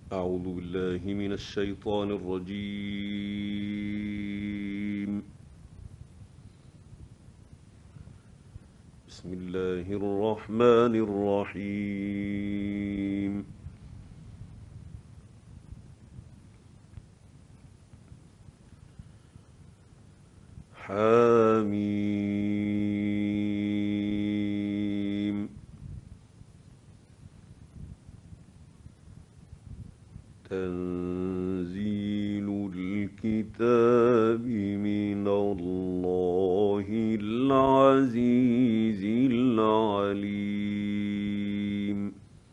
أعوذ بالله من الشيطان الرجيم. بسم الله الرحمن الرحيم. حميم. تنزيل الكتاب من الله العزيز العليم.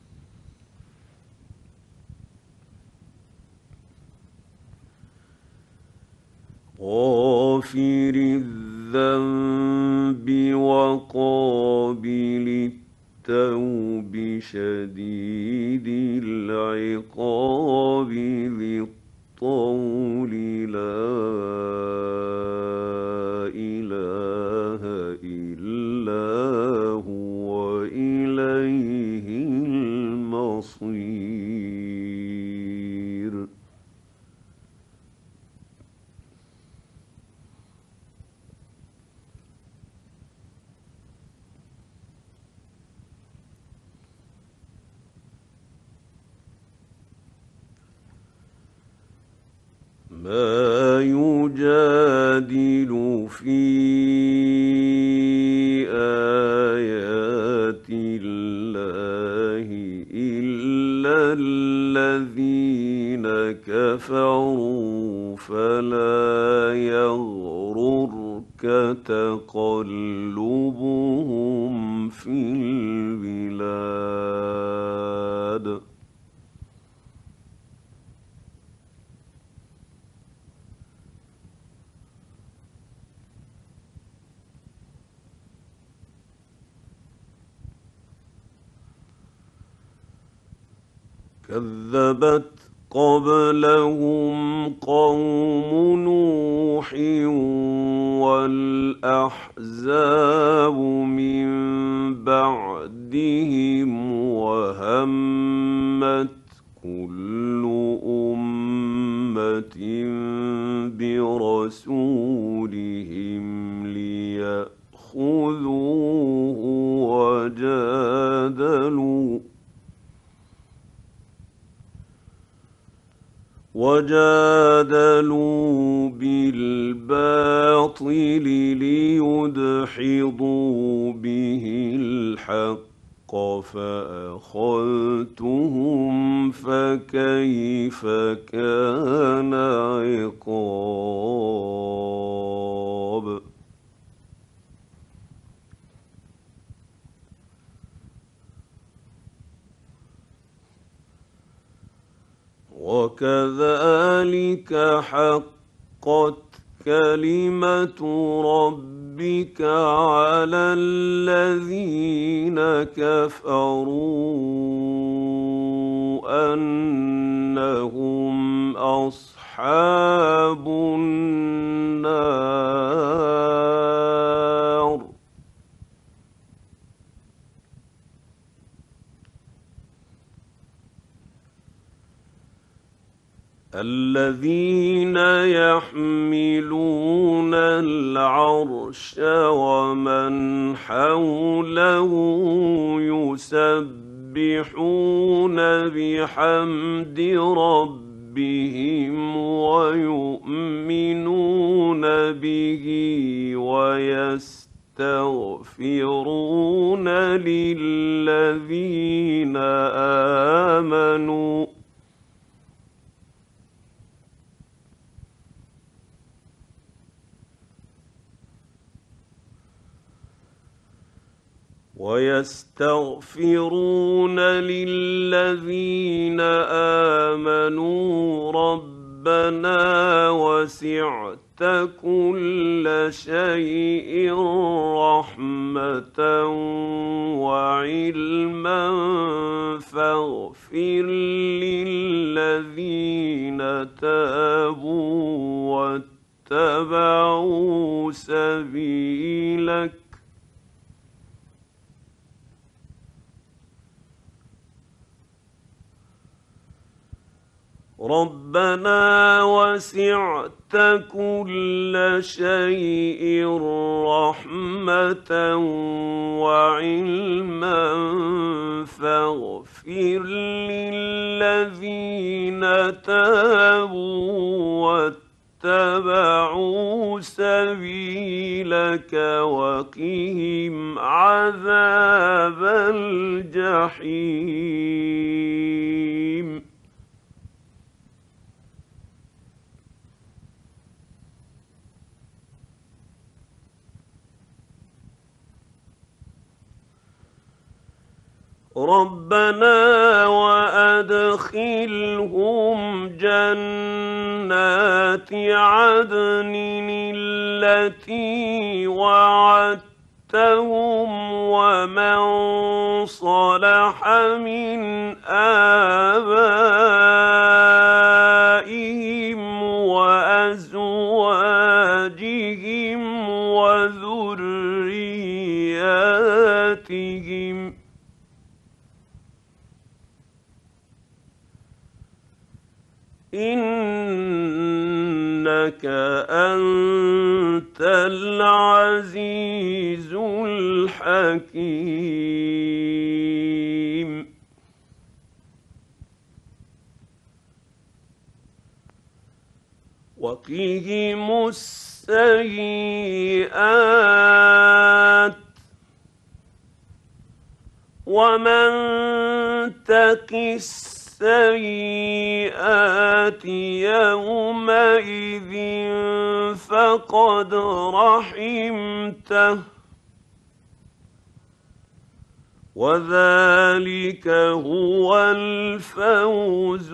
غافر الذنب وقابل التوب شديد العقاب ذي الطول لا إله إلا هو إليه المصير. ما يجادل في آيات الله إلا الذين كفروا فلا يغررك تقلبهم في البلاد. كذبت قبلهم قوم نوح والأحزاب من بعدهم وهمت كل أمة برسولهم ليأخذوه وجادلوا بالباطل ليدحضوا به الحق فأخذتهم فكيف كان عقاب. وكذلك حقت كلمة ربك على الذين كفروا أنهم أصحاب النار. الذين يحملون العرش ومن حوله يسبحون بحمد ربهم ويؤمنون به ويستغفرون للذين آمنوا ربنا وسعت كل شيء رحمة وعلما فاغفر للذين تابوا واتبعوا سبيلك ربنا وسعت كل شيء رحمة وعلما فاغفر للذين تابوا واتبعوا سبيلك وقهم عذاب الجحيم. ربنا وأدخلهم جنات عدن التي وعدتهم ومن صلح من آبائهم وأزواجهم وذرياتهم إنك أنت العزيز الحكيم. وقهم السيئات ومن تق السيئات يومئذ فقد رحمته وذلك هو الفوز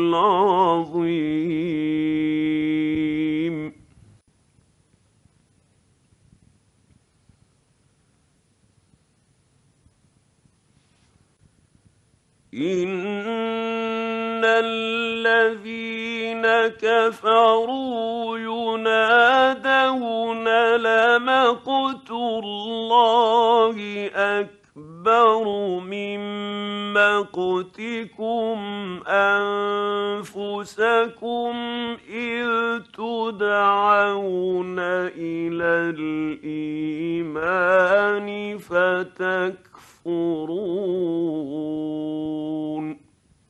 العظيم. إن الذين كفروا ينادون لمقت الله أكبر من مقتكم أنفسكم إذ تدعون إلى الإيمان فتكفرون.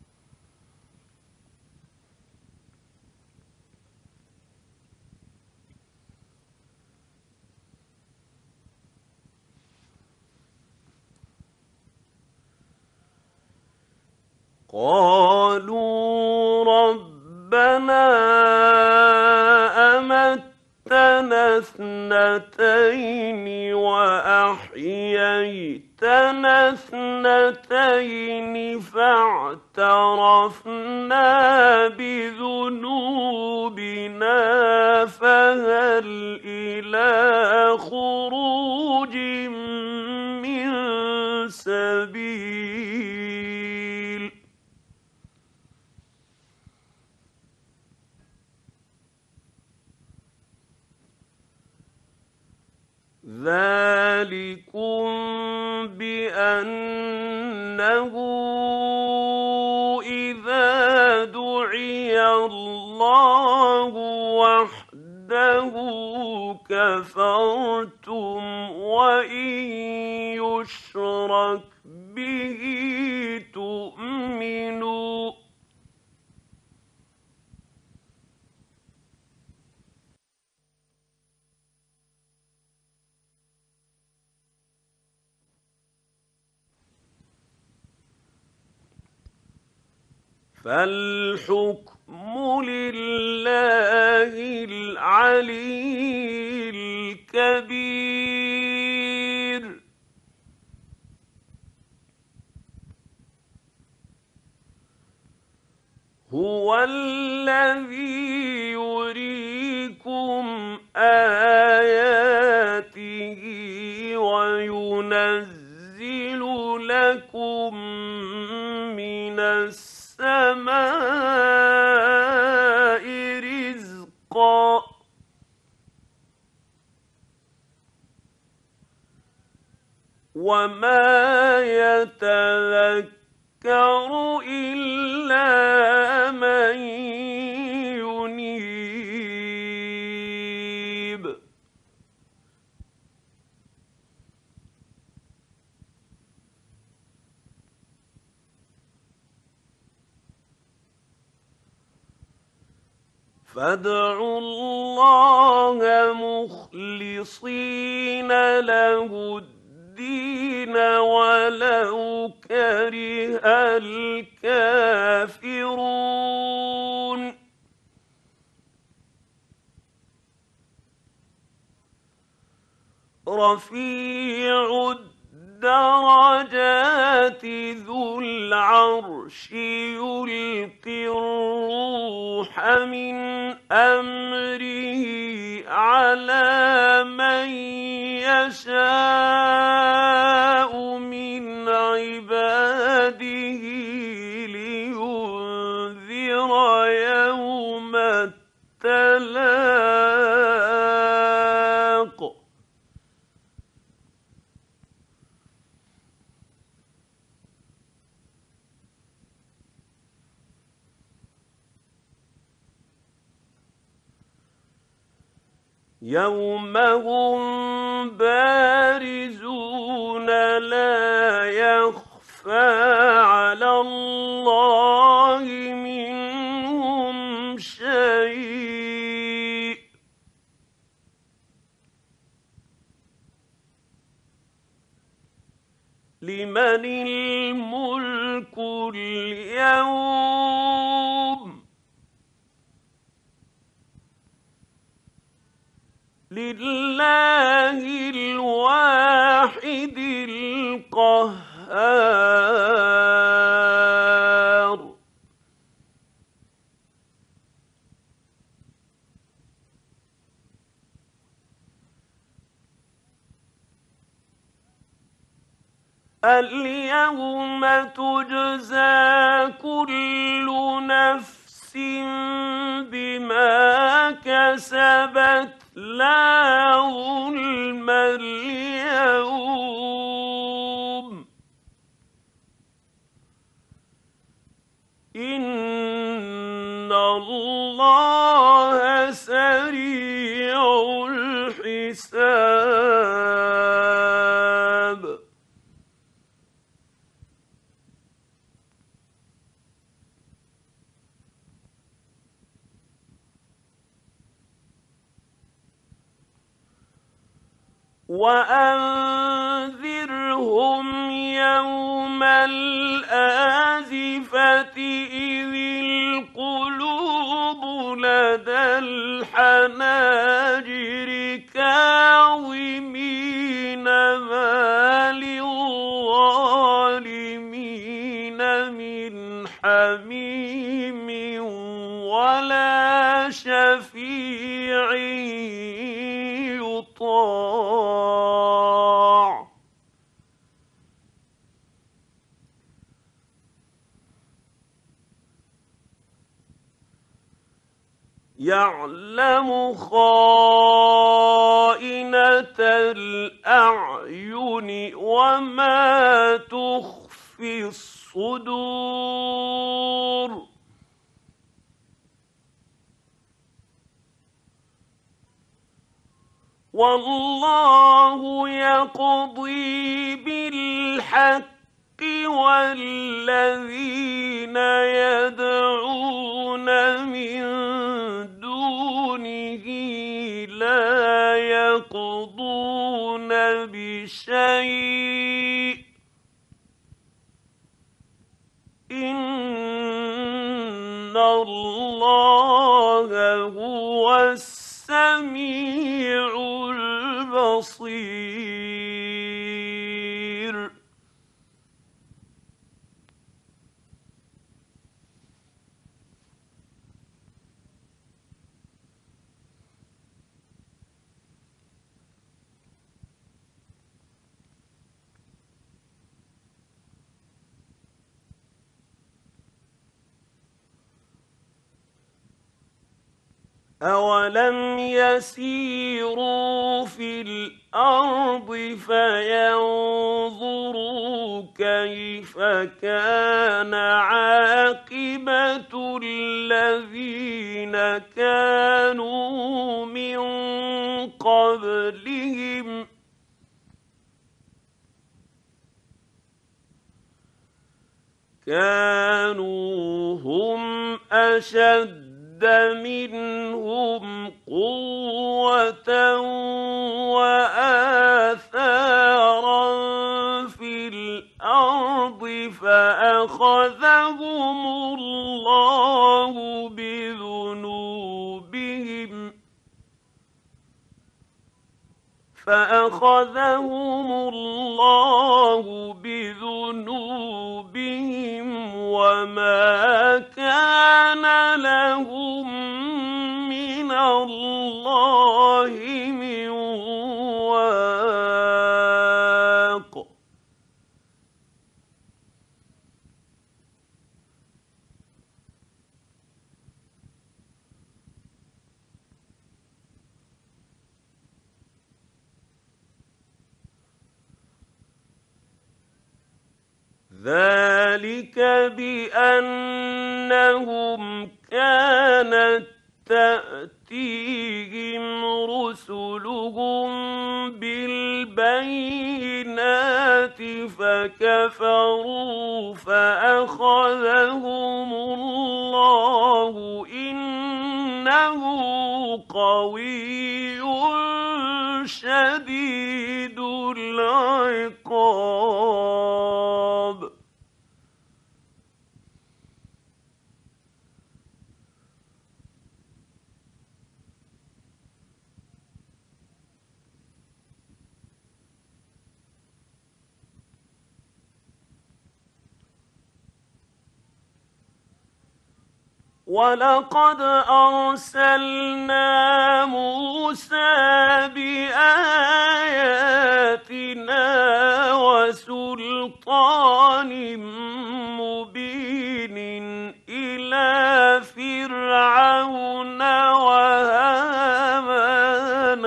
قالوا ربنا أمتنا اثنتين وأحييتنا اثنتين فاعترفنا بذنوبنا فهل إلى خروج من سبيل. ذلكم بأنه إذا دعي الله وحده كفرتم وإن يشرك به تؤمنوا. فالحكم لله العلي الكبير. هو الذي يريكم آياته وينزل لكم من السماء رزقا وما يتذكر إلا من فادعوا الله مخلصين له الدين ولو كره الكافرون رفيع الدرجات ذو العرش يلقي الروح من أمره على من يشاء من عباده لينذر يوم التلاق يوم هم بارزون لا يخفى على الله منهم شيء لمن الملك اليوم لله الواحد القهار اليوم تجزى كل نفس بما كسبت لا ظلم اليوم إن الله سريع الحساب وأنذرهم يوم الآزفة إذ القلوب لدى الحناجر كاظمين ما للظالمين من حميم ولا شفيع يطاع يعلم خائنة الأعين وما تخفي الصدور والله يقضي بالحق والذين يدعون من دونه لا يقضون بشيء إن الله هو السميع البصير أولم يسيروا في الأرض فينظروا كيف كان عاقبة الذين كانوا من قبلهم كانوا هم أشد أشد منهم قوة وآثارا في الأرض فأخذهم الله بذنوبهم وما كان لهم من الله من واق. ذلك بأنهم كانت تأتيهم رسلهم بالبينات فكفروا فأخذهم الله إنه قوي شديد العقاب. ولقد أرسلنا موسى بآياتنا وسلطان مبين إلى فرعون وهامان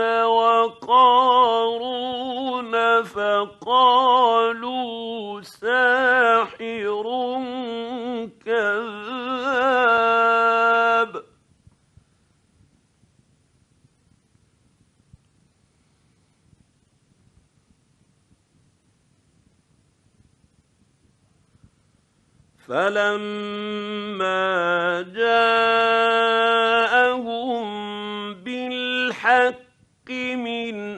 وقارون فقالوا ساحر كذاب. فلما جاءهم بالحق من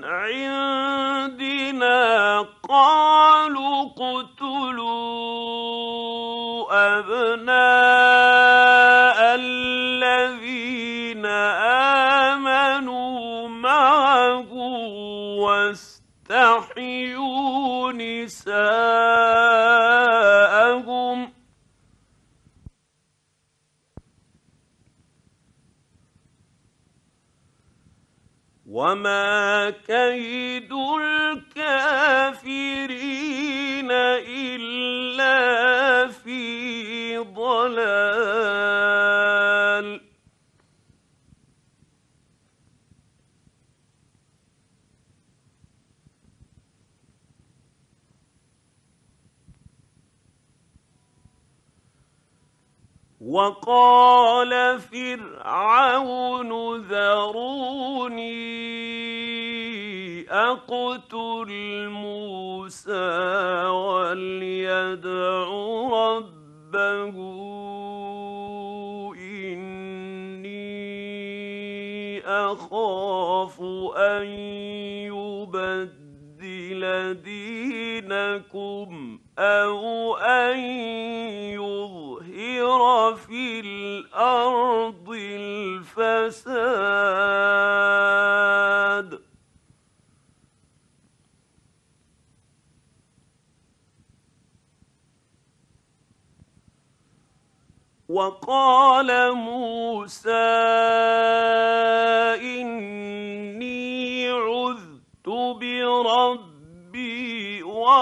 عندنا قالوا اقتلوا أبناء الذين آمنوا معه واستحيوا نساءهم وما كيد الكافرين إلا في ضلال. وقال فرعون ذروني أقتل موسى وليدع ربه إني أخاف أن يبدل دينكم أو أن يظهر في الأرض الفساد. وقال موسى إني عذت بربي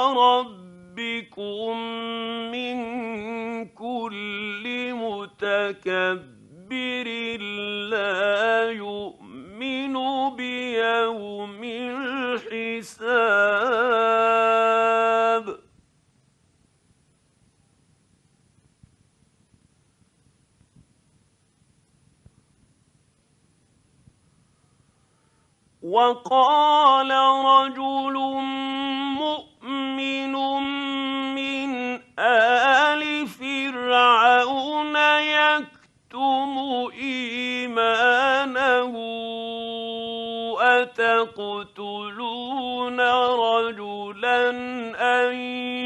وربكم من كل متكبر لا يؤمن بيوم الحساب. وقال رجل مؤمن من آل فرعون يكتم إيمانه أتقتلون رجلا أن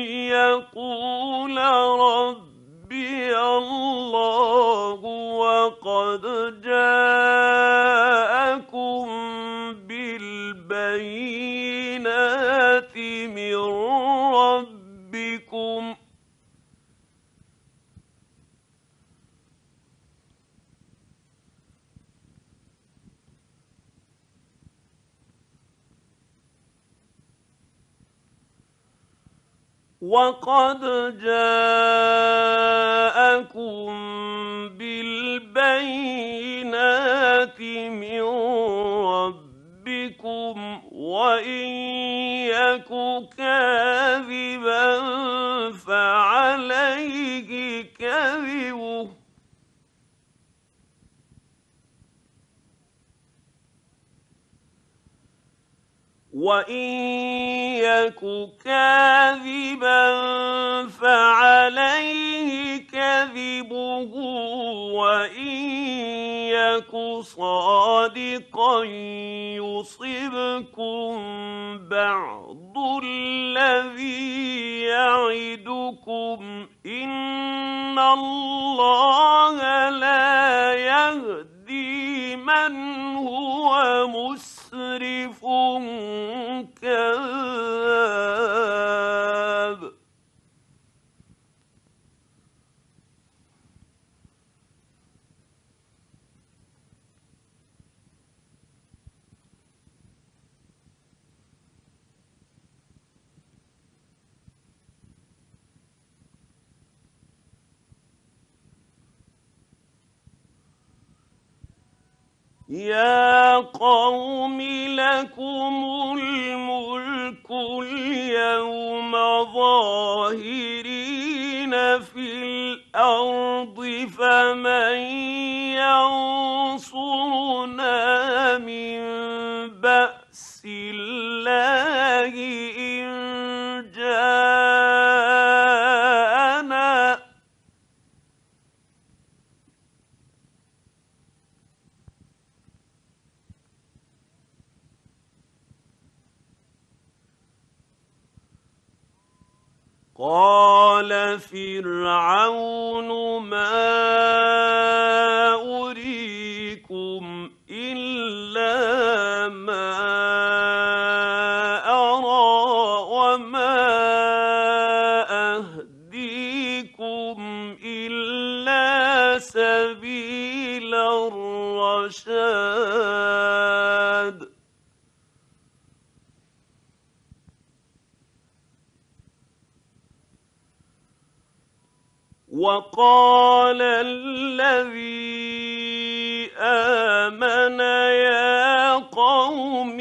يقول ربي الله وقد جاءكم بالبينات من ربكم وَإِن يَكُ كَاذِبًا فَعَلَيْهِ كَذِبُهُ وَإِن يَكُ صَادِقًا يُصِبْكُم بَعْضُ الَّذِي يَعِدُكُمْ ۖ إِنَّ اللَّهَ لَا يَهْدِي مَنْ هُوَ مُسْرِفٌ كَذَّابٌ يَا قَوْمِ لَكُمُ الْمُلْكُ الْيَوْمَ ظَاهِرِينَ فِي الْأَرْضِ فَمَن يَنصُرُنَا مِن بَأْسِ اللَّهِ إِن جَاءَنَا ۚ قَالَ فِرْعَوْنُ مَا أُرِيكُمْ إِلَّا مَا أَرَىٰ وَمَا أَهْدِيكُمْ إِلَّا سَبِيلَ الرَّشَادِ وَقَالَ الَّذِي آمَنَ يَا قَوْمِ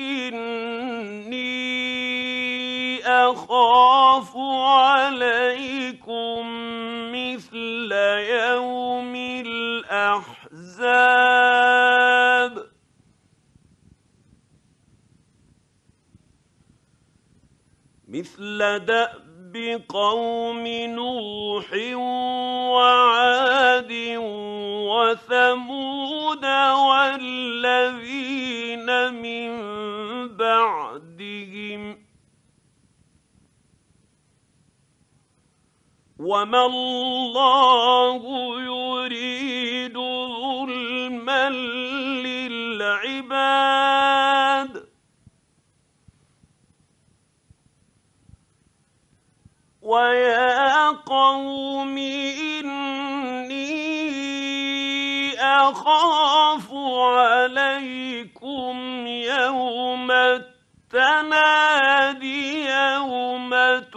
إِنِّي أَخَافُ عَلَيْكُم مِّثْلَ يَوْمِ الْأَحْزَابِ مِثْلَ دَأْبِ قَوْمِ نُوحٍ وَعَادٍ وَثَمُودَ وَالَّذِينَ مِن بَعْدِهِمْ ۚ وَمَا اللَّهُ يُرِيدُ ظُلْمًا لِّلْعِبَادِ وَيَا قَوْمِ إِنِّي أَخَافُ عَلَيْكُمْ يَوْمَ التَّنَادِ يَوْمَ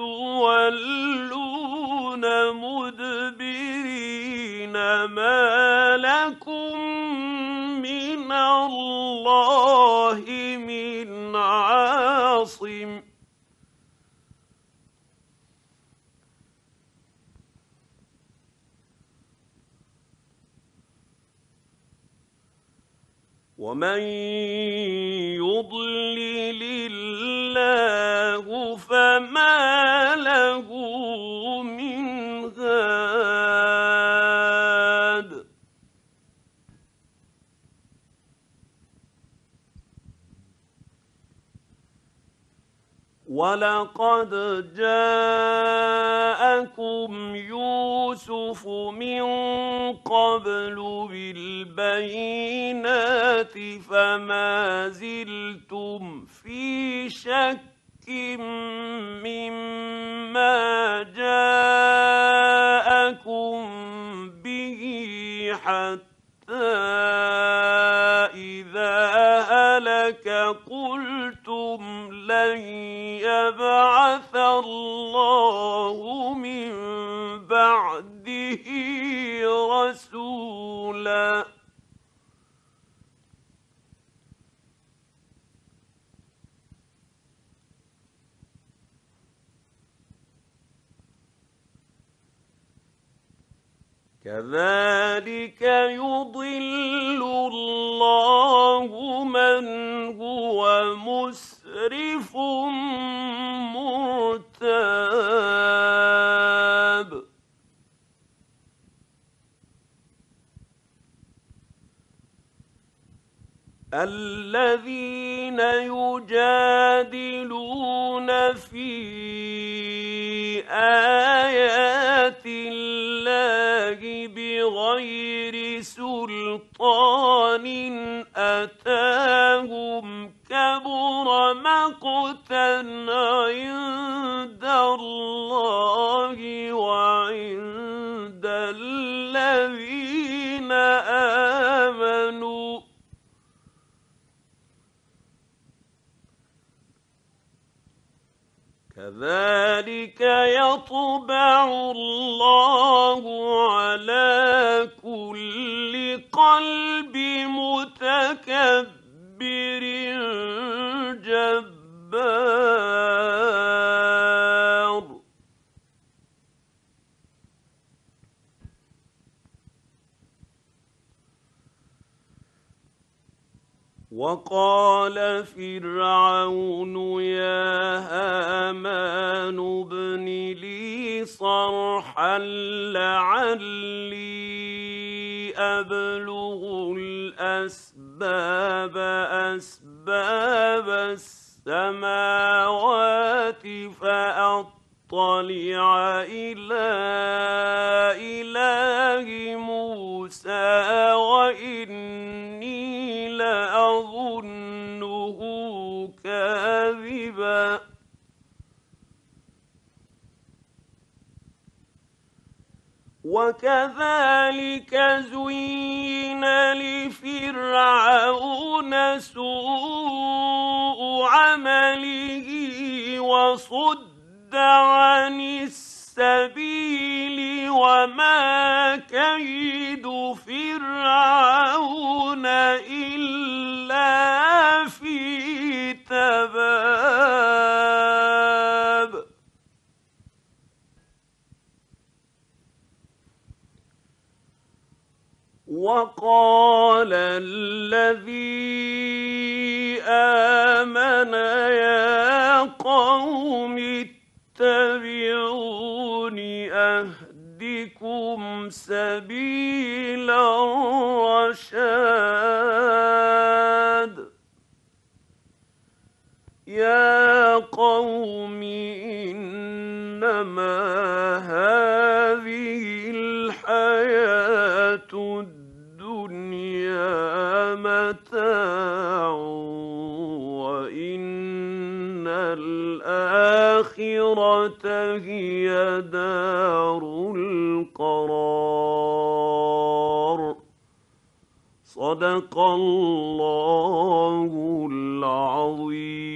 تُوَلُّونَ مُدْبِرِينَ مَا لَكُم مِّنَ اللَّهِ مِنْ عَاصِمٍ وَمَن يُضْلِلِ اللَّهُ فَمَا لَهُ مِنْ هَادٍ وَلَقَدْ جَاءَكُمْ يُوسُفُ مِن قَبْلُ بِالْبَيِّنَاتِ فَمَا زِلْتُمْ فِي شَكٍّ مِّمَّا جَاءَكُم بِهِ حَتَّىٰ إِذَا هَلَكَ قُلْتُمْ لَن يَبْعَثَ اللَّهُ مِن بَعْدِهِ رَسُولًا كَذَٰلِكَ يُضِلُّ اللَّهُ مَنْ هُوَ مُسْرِفٌ مُّرْتَابٌ الَّذِينَ يُجَادِلُونَ فِي آيَاتِ اللَّهِ بِغَيْرِ سُلْطَانٍ أَتَاهُمْ كَبُرَ مَقْتًا عِندَ اللَّهِ وَعِندَ الَّذِينَ آمَنُوا كَذَٰلِكَ يَطْبَعُ اللَّهُ عَلَىٰ كُلِّ قَلْبِ مُتَكَبِّرٍ جَبَّارٍ وَقَالَ فِرْعَوْنُ يَا هَامَانُ ابْنِ لِي صَرْحًا لَّعَلِّي أَبْلُغُ أَسْبَابَ السَّمَاوَاتِ فَأَطَّلِعَ إِلَىٰ إِلَٰهِ مُوسَىٰ وَإِنِّي لَأَظُنُّهُ كَاذِبًا وَكَذَٰلِكَ زُيِّنَ لِفِرْعَوْنَ سُوءُ عَمَلِهِ وَصُدَّ عَنِ السَّبِيلِ وَمَا كَيْدُ فِرْعَوْنَ إِلَّا فِي تَبَابٍ وَقَالَ الَّذِي آمَنَ يَا قَوْمِ اتَّبِعُونِ أَهْدِكُمْ سَبِيلَ الرَّشَادِ يَا قَوْمِ إِنَّمَا هَٰذِهِ الْحَيَاةُ الدُّنْيَا مَتَاعٌ وَإِنَّ الْآخِرَةَ هِيَ دَارُ الْقَرَارِ صَدَقَ اللَّهُ الْعَظِيمُ.